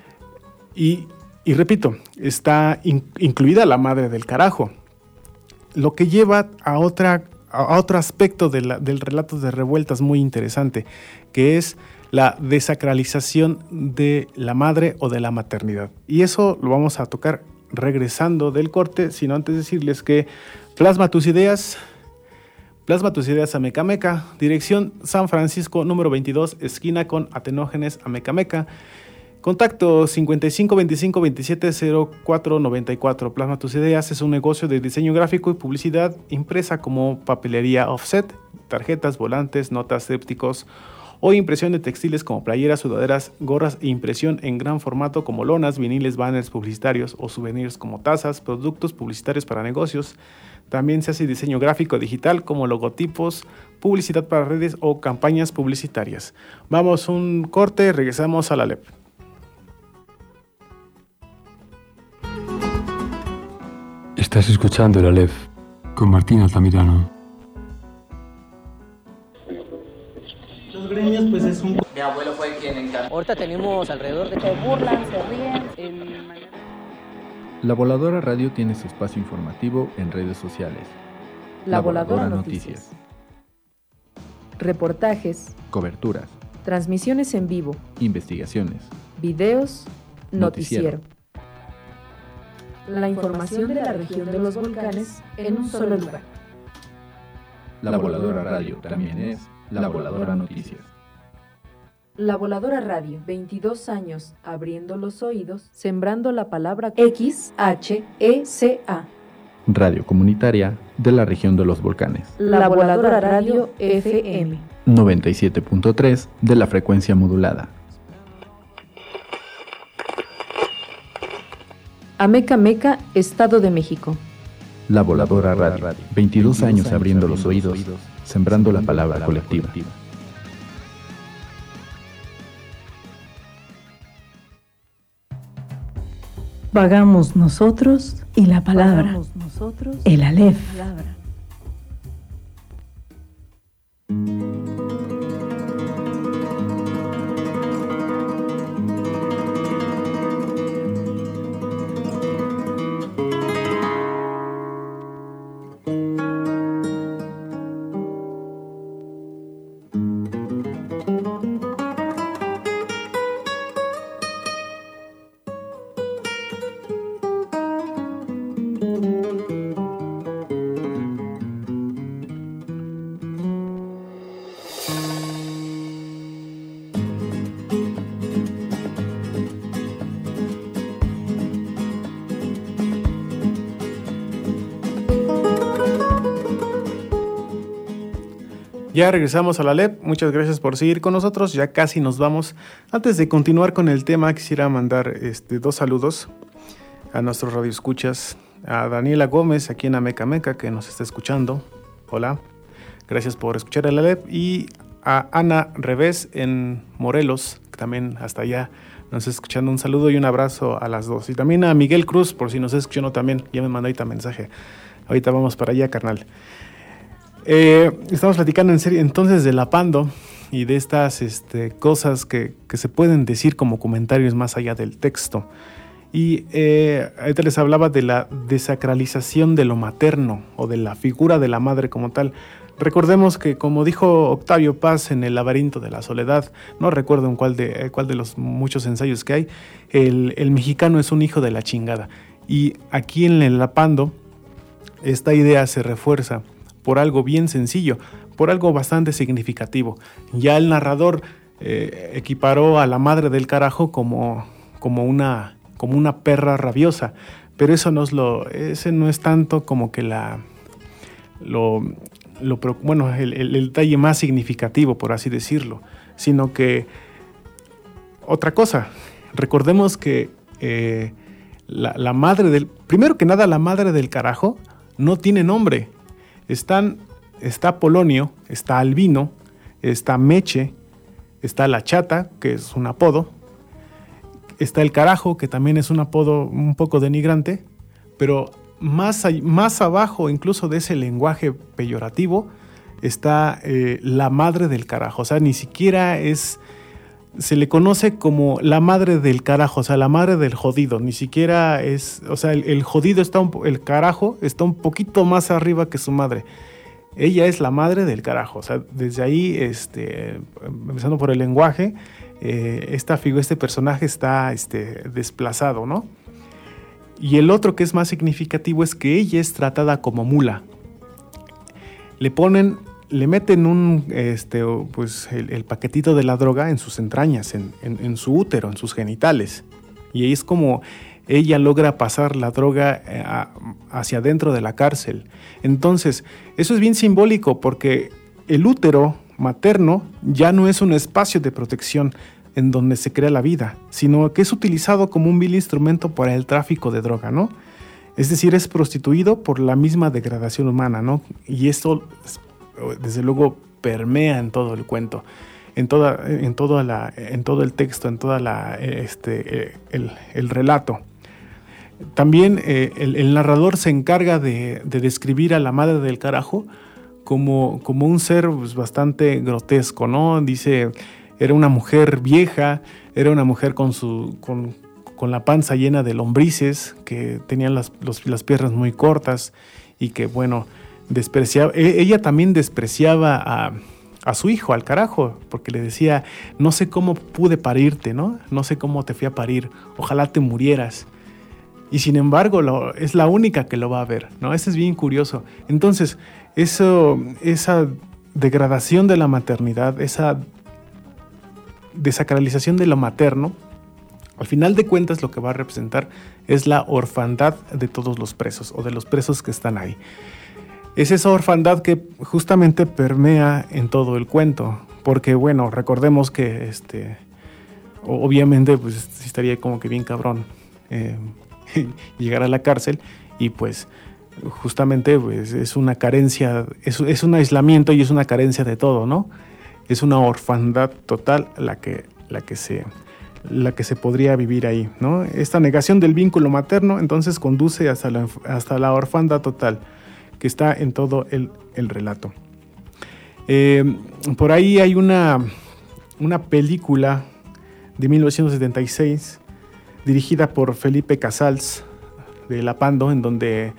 Y, y repito, está in, incluida la madre del carajo, lo que lleva a, otra, a otro aspecto de la, del relato de Revueltas muy interesante, que es la desacralización de la madre o de la maternidad. Y eso lo vamos a tocar regresando del corte, sino antes decirles que plasma tus ideas, plasma tus ideas a Mecameca, dirección San Francisco número veintidós, esquina con Atenógenes a Mecameca, contacto cincuenta y cinco veinticinco veintisiete cero cuatro noventa y cuatro. Plasma tus ideas es un negocio de diseño gráfico y publicidad impresa como papelería offset, tarjetas, volantes, notas, trípticos o impresión de textiles como playeras, sudaderas, gorras e impresión en gran formato como lonas, viniles, banners publicitarios o souvenirs como tazas, productos publicitarios para negocios. También se hace diseño gráfico digital como logotipos, publicidad para redes o campañas publicitarias. Vamos un corte, regresamos a la L E P. Estás escuchando la L E F con Martín Altamirano. Los gremios, pues es un... Mi abuelo fue quien encargó. Ahorita tenemos alrededor de... Se burlan, se ríen. El... La Voladora Radio tiene su espacio informativo en redes sociales. La, La Voladora, Voladora Noticias. Noticias. Reportajes. Coberturas. Transmisiones en vivo. Investigaciones. Videos. Noticiero. Noticiero. La información de la región de los volcanes en un solo lugar. La Voladora Radio también es La Voladora Noticias. La Voladora Radio, veintidós años abriendo los oídos, sembrando la palabra X H E C A. Radio comunitaria de la región de los volcanes. La Voladora Radio F M. noventa y siete punto tres de la frecuencia modulada. Amecameca, Estado de México. La Voladora Radio, veintidós años abriendo los oídos, sembrando la palabra colectiva. Vagamos nosotros y la palabra, el Aleph. Ya regresamos a la Aleph, muchas gracias por seguir con nosotros, ya casi nos vamos. Antes de continuar con el tema, quisiera mandar este, dos saludos a nuestros radioescuchas, a Daniela Gómez, aquí en Amecameca, que nos está escuchando. Hola, gracias por escuchar el Aleph. Y a Ana Revés en Morelos, que también hasta allá nos está escuchando. Un saludo y un abrazo a las dos. Y también a Miguel Cruz, por si nos está escuchando también, ya me mandó ahorita mensaje. Ahorita vamos para allá, carnal. Eh, estamos platicando en serio entonces de la Pando y de estas este, cosas que, que se pueden decir como comentarios más allá del texto. Y eh, ahorita les hablaba de la desacralización de lo materno o de la figura de la madre como tal. Recordemos que, como dijo Octavio Paz en El laberinto de la soledad, no recuerdo en cuál de, cuál de los muchos ensayos que hay, el, el mexicano es un hijo de la chingada. Y aquí en La Pando esta idea se refuerza por algo bien sencillo, por algo bastante significativo. Ya el narrador eh, equiparó a la madre del carajo como, como, una, como una perra rabiosa, pero eso no es lo, ese no es tanto como que la, lo, lo bueno, el, el, el detalle más significativo, por así decirlo, sino que otra cosa. Recordemos que eh, la, la madre del, primero que nada, la madre del carajo no tiene nombre. Están, está Polonio, está Albino, está Meche, está la Chata, que es un apodo, está el Carajo, que también es un apodo un poco denigrante, pero más, más abajo incluso de ese lenguaje peyorativo está eh, la madre del carajo. O sea, ni siquiera es, se le conoce como la madre del carajo, o sea, la madre del jodido, ni siquiera es, o sea, el, el jodido está, un, el carajo está un poquito más arriba que su madre. Ella es la madre del carajo, o sea, desde ahí, este, empezando por el lenguaje, eh, esta figura, este personaje está este, desplazado, ¿no? Y el otro que es más significativo es que ella es tratada como mula. Le ponen... Le meten un, este, pues el, el paquetito de la droga en sus entrañas, en, en, en su útero, en sus genitales. Y ahí es como ella logra pasar la droga eh, a, hacia adentro de la cárcel. Entonces, eso es bien simbólico porque el útero materno ya no es un espacio de protección en donde se crea la vida, sino que es utilizado como un vil instrumento para el tráfico de droga, ¿no? Es decir, es prostituido por la misma degradación humana, ¿no? Y esto, desde luego, permea en todo el cuento, en, toda, en, toda la, en todo el texto, en todo este, el, el relato. También eh, el, el narrador se encarga de, de describir a la madre del carajo como, como un ser pues, bastante grotesco, ¿no? Dice, era una mujer vieja, era una mujer con, su, con, con la panza llena de lombrices, que tenían las, los, las piernas muy cortas y que, bueno, despreciaba, ella también despreciaba a, a su hijo, al carajo, porque le decía, no sé cómo pude parirte, ¿no? No sé cómo te fui a parir, ojalá te murieras. Y sin embargo, lo, es la única que lo va a ver, ¿no? Eso es bien curioso. Entonces, eso, esa degradación de la maternidad, esa desacralización de lo materno, al final de cuentas lo que va a representar es la orfandad de todos los presos, o de los presos que están ahí. Es esa orfandad que justamente permea en todo el cuento, porque bueno, recordemos que este, obviamente pues estaría como que bien cabrón eh, llegar a la cárcel y pues justamente pues, es una carencia, es, es un aislamiento y es una carencia de todo, ¿no? Es una orfandad total la que, la que, se, la que se podría vivir ahí, ¿no? Esta negación del vínculo materno entonces conduce hasta la, hasta la orfandad total, que está en todo el, el relato. Eh, por ahí hay una, una película de mil novecientos setenta y seis dirigida por Felipe Casals de La Pando, en donde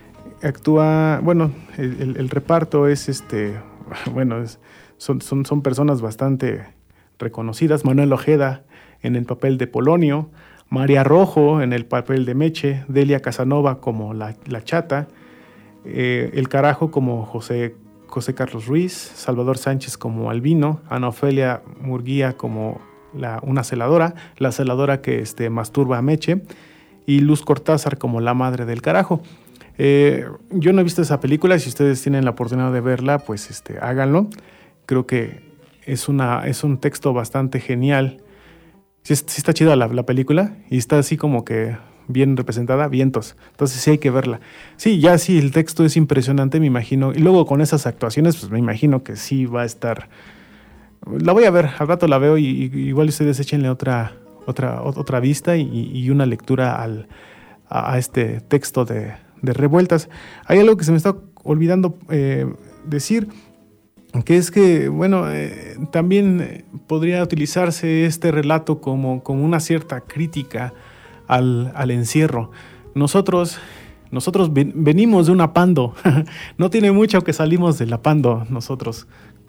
actúa, bueno, el, el, el reparto es este, bueno, es, son, son, son personas bastante reconocidas. Manuel Ojeda en el papel de Polonio, María Rojo en el papel de Meche, Delia Casanova como la, la chata, eh, El Carajo como José, José Carlos Ruiz, Salvador Sánchez como Albino, Ana Ofelia Murguía como la, una celadora, la celadora que este, masturba a Meche, y Luz Cortázar como la madre del Carajo. Eh, yo no he visto esa película, si ustedes tienen la oportunidad de verla, pues este, háganlo. Creo que es, una, es un texto bastante genial. Sí, sí está chida la, la película y está así como que bien representada, vientos. Entonces sí hay que verla. Sí, ya sí, el texto es impresionante, me imagino. Y luego con esas actuaciones, pues me imagino que sí va a estar... La voy a ver, al rato la veo y, y igual ustedes échenle otra, otra, otra vista y, y una lectura al, a, a este texto de, de Revueltas. Hay algo que se me está olvidando eh, decir, que es que, bueno, eh, también podría utilizarse este relato como, como una cierta crítica al, al encierro. Nosotros, nosotros ven, venimos de una Pando, no tiene mucho que salimos de la Pando nosotros.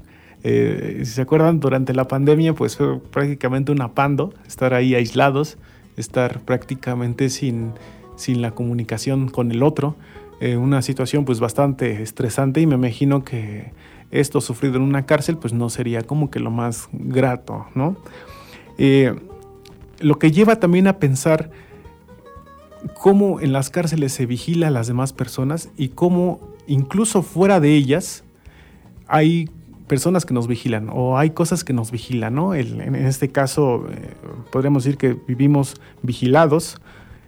Eh, si se acuerdan, durante la pandemia, pues fue prácticamente una Pando, estar ahí aislados, estar prácticamente sin, sin la comunicación con el otro, eh, una situación pues bastante estresante, y me imagino que esto sufrido en una cárcel pues no sería como que lo más grato, ¿no? Eh, lo que lleva también a pensar cómo en las cárceles se vigila a las demás personas y cómo incluso fuera de ellas hay personas que nos vigilan o hay cosas que nos vigilan, ¿no? El, en este caso eh, podríamos decir que vivimos vigilados.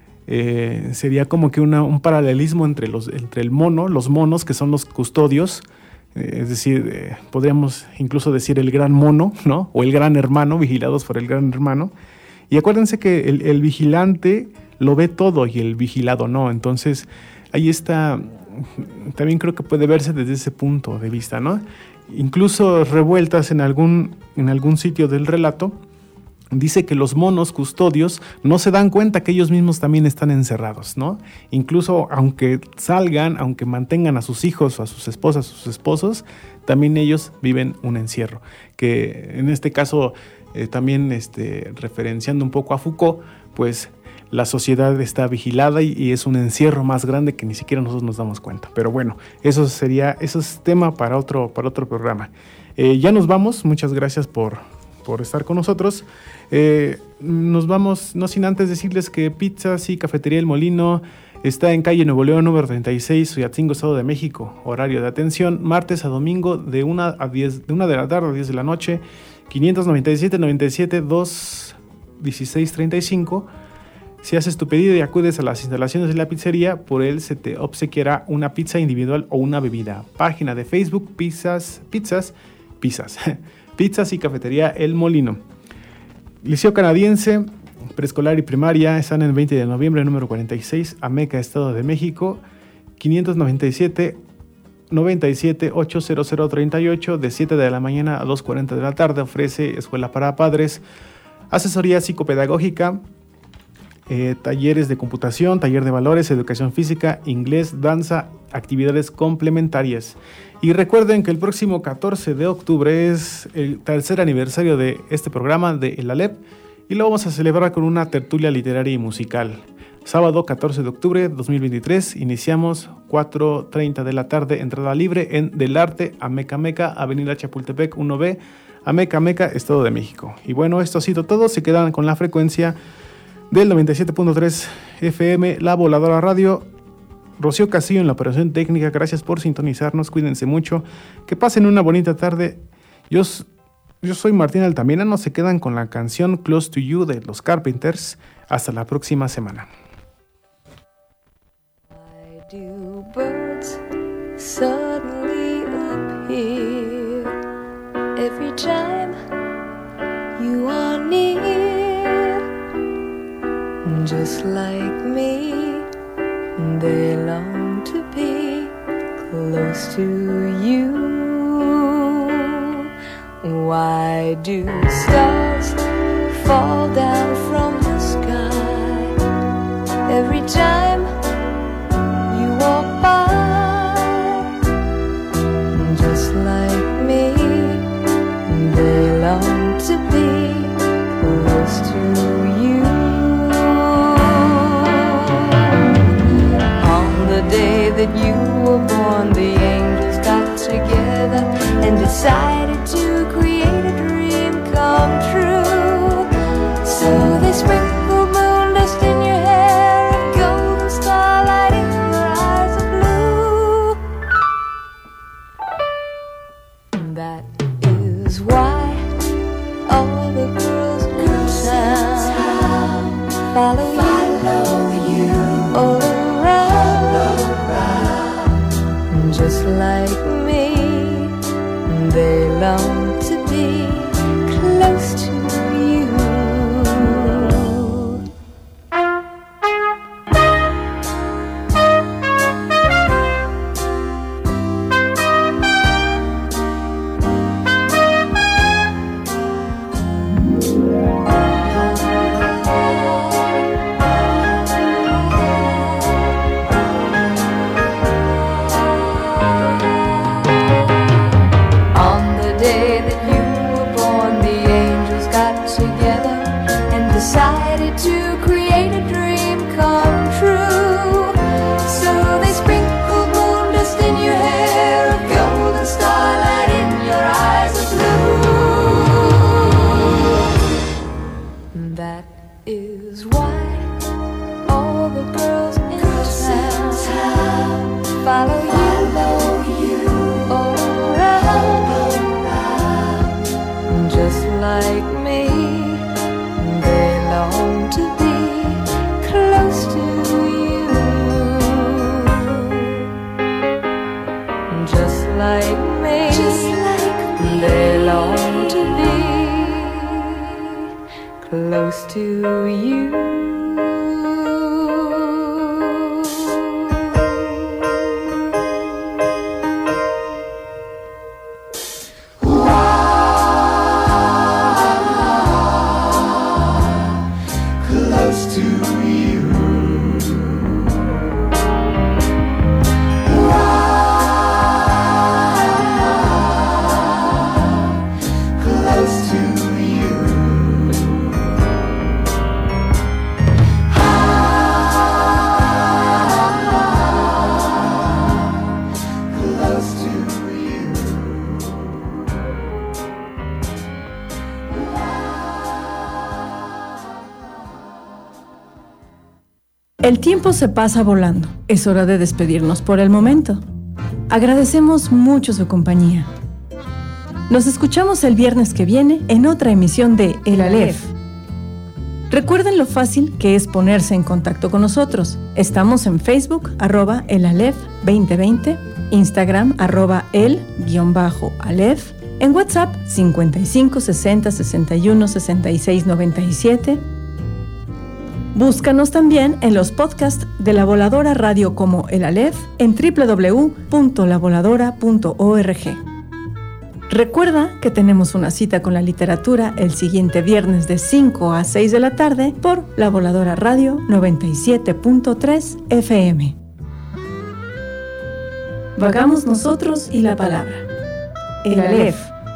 Eh, sería como que una, un paralelismo entre, los, entre el mono, los monos que son los custodios, eh, es decir, eh, podríamos incluso decir el gran mono, ¿no? O el gran hermano, vigilados por el gran hermano. Y acuérdense que el, el vigilante lo ve todo y el vigilado no. Entonces ahí está, también creo que puede verse desde ese punto de vista, ¿no? Incluso Revueltas en algún, en algún sitio del relato dice que los monos custodios no se dan cuenta que ellos mismos también están encerrados, ¿no? Incluso aunque salgan, aunque mantengan a sus hijos o a sus esposas, a sus esposos, también ellos viven un encierro. Que en este caso, eh, también este, referenciando un poco a Foucault, pues la sociedad está vigilada y, y es un encierro más grande que ni siquiera nosotros nos damos cuenta. Pero bueno, eso sería, eso es tema para otro, para otro programa. Eh, ya nos vamos, muchas gracias por, por estar con nosotros. Eh, nos vamos, no sin antes decirles que Pizzas y Cafetería El Molino está en calle Nuevo León, número treinta y seis, Soyatzingo, Estado de México. Horario de atención, martes a domingo de una a diez, de una de la tarde a diez de la noche, quinientos noventa y siete, noventa y siete, dos, dieciséis, treinta y cinco. Si haces tu pedido y acudes a las instalaciones de la pizzería, por él se te obsequiará una pizza individual o una bebida. Página de Facebook, Pizzas, Pizzas, Pizzas, Pizzas y Cafetería El Molino. Liceo Canadiense, preescolar y primaria, están en el veinte de noviembre, número cuarenta y seis, Ameca, Estado de México, quinientos noventa y siete, noventa y siete, ochocientos treinta y ocho, de siete de la mañana a dos cuarenta de la tarde. Ofrece escuela para padres, asesoría psicopedagógica, Eh, talleres de computación, taller de valores, educación física, inglés, danza, actividades complementarias. Y recuerden que el próximo catorce de octubre es el tercer aniversario de este programa de El Alep y lo vamos a celebrar con una tertulia literaria y musical. Sábado catorce de octubre de dos mil veintitrés, iniciamos cuatro treinta de la tarde, entrada libre en Del Arte, Ameca Meca, Avenida Chapultepec uno B, Ameca Meca, Estado de México. Y bueno, esto ha sido todo, se quedan con la frecuencia del noventa y siete punto tres F M, La Voladora Radio. Rocío Castillo en la operación técnica, gracias por sintonizarnos, cuídense mucho, que pasen una bonita tarde. Yo, yo soy Martín Altamirano, se quedan con la canción Close to You de los Carpenters. Hasta la próxima semana. Why do birds suddenly appear every time you are near? just like me. They long to be close to you. Why do stars fall down from the sky every time you walk by? Just like me, they long to be close to you. On the day that you were born, the angels got together and decided to create a dream come true. So they sprinkled moon dust in your hair and golden starlight in your eyes of blue. That is why all the girls in town follow you, follow you all around. Just like me, they long to be close to you. Decided to create a dream come true. So they sprinkled moon dust in your hair, a golden starlight in your eyes of blue. That is why all the girls in town follow you, follow you all around. Just like me, they long to be close to you. Just like me, just like me, they long to be close to you. El tiempo se pasa volando. Es hora de despedirnos por el momento. Agradecemos mucho su compañía. Nos escuchamos el viernes que viene en otra emisión de El Aleph. Recuerden lo fácil que es ponerse en contacto con nosotros. Estamos en Facebook, arroba el Aleph veinte veinte, Instagram, arroba el guión bajo Aleph, en WhatsApp cincuenta y cinco sesenta sesenta y uno sesenta y seis noventa y siete. Búscanos también en los podcasts de La Voladora Radio como El Aleph en doble u doble u doble u punto la voladora punto org. Recuerda que tenemos una cita con la literatura el siguiente viernes de cinco a seis de la tarde por La Voladora Radio noventa y siete punto tres F M. Vagamos nosotros y la palabra. El Aleph.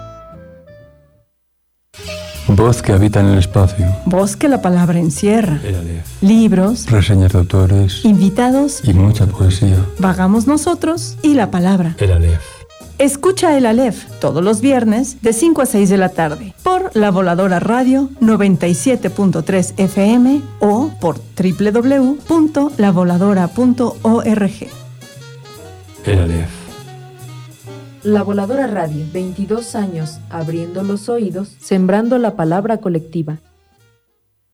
Voz que habita en el espacio. Voz que la palabra encierra. El Aleph. Libros, reseñas de autores, invitados y mucha poesía. Vagamos nosotros y la palabra. El Aleph. Escucha El Aleph todos los viernes de cinco a seis de la tarde por La Voladora Radio noventa y siete punto tres F M o por doble u doble u doble u punto la voladora punto org. El Aleph. La Voladora Radio, veintidós años, abriendo los oídos, sembrando la palabra colectiva.